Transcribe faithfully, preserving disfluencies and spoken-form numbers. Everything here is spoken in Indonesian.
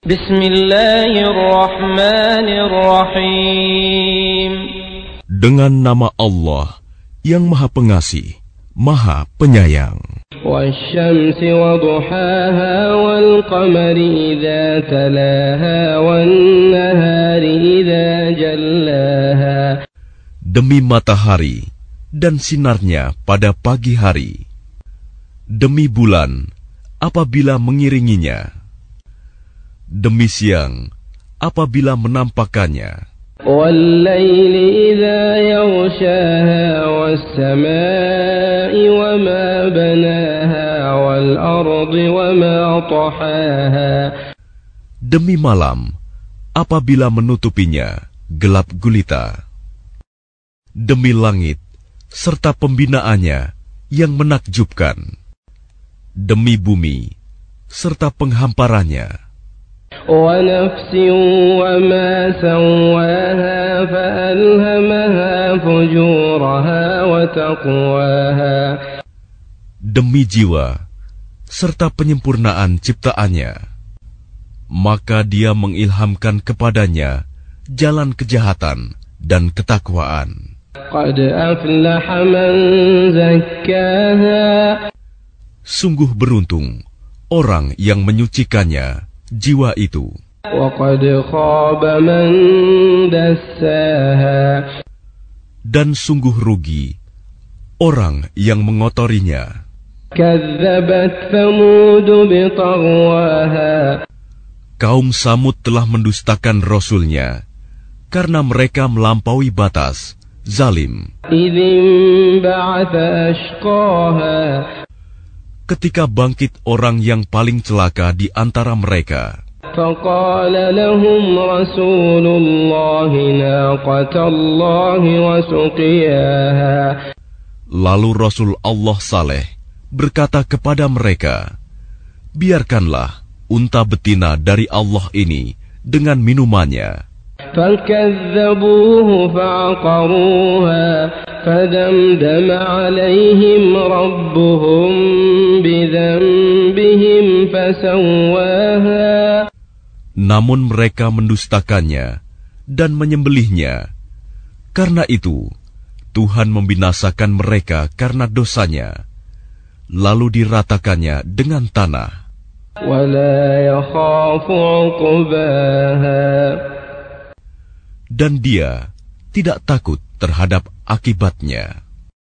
Bismillahirrahmanirrahim. Dengan nama Allah yang Maha Pengasih, Maha Penyayang. Wasyamsi waduhaha wal qamari idza talaha wan nahari idza jallaha. Demi matahari dan sinarnya pada pagi hari, demi bulan apabila mengiringinya, demi siang apabila menampakannya, wal-laili idza yaghshaha was-samaa'i wama banaha wal-ardi wama tahaha. Demi malam apabila menutupinya gelap gulita, demi langit serta pembinaannya yang menakjubkan, demi bumi serta penghamparannya. وَنَفْسٍ وَمَا سَوَّاهَا فَأَلْهَمَهَا فُجُورَهَا وَتَقْوَاهَا. Demi jiwa serta penyempurnaan ciptaannya, maka dia mengilhamkan kepadanya jalan kejahatan dan ketakwaan. قَدْ أَفْلَحَ مَنْ زَكَّاهَا. Sungguh beruntung orang yang menyucikannya, jiwa itu. وَقَدْ خَابَ مَنْ دَسَّاهَا. Dan sungguh rugi orang yang mengotorinya. كَذَّبَتْ ثَمُودُ بِطَغْوَاهَا. Kaum Samud telah mendustakan Rasulnya karena mereka melampaui batas, zalim. إِذِ انبَعَثَ أَشْقَاهَا. Ketika bangkit orang yang paling celaka di antara mereka, فَقَالَ لَهُمْ رَسُولُ اللَّهِ نَاقَةَ اللَّهِ وَسُقْيَاهَا. lalu Rasul Allah Saleh berkata kepada mereka, biarkanlah unta betina dari Allah ini dengan minumannya. فَكَذَّبُوهُ فَعَقَرُوهَا فَدَمْدَمَ عَلَيْهِمْ رَبُّهُمْ بِذَنبِهِمْ فَسَوَّاهَا. Namun mereka mendustakannya dan menyembelihnya. Karena itu, Tuhan membinasakan mereka karena dosanya, lalu diratakannya dengan tanah. وَلَا يَخَافُ عُقْبَاهَا. Dan dia tidak takut terhadap akibatnya.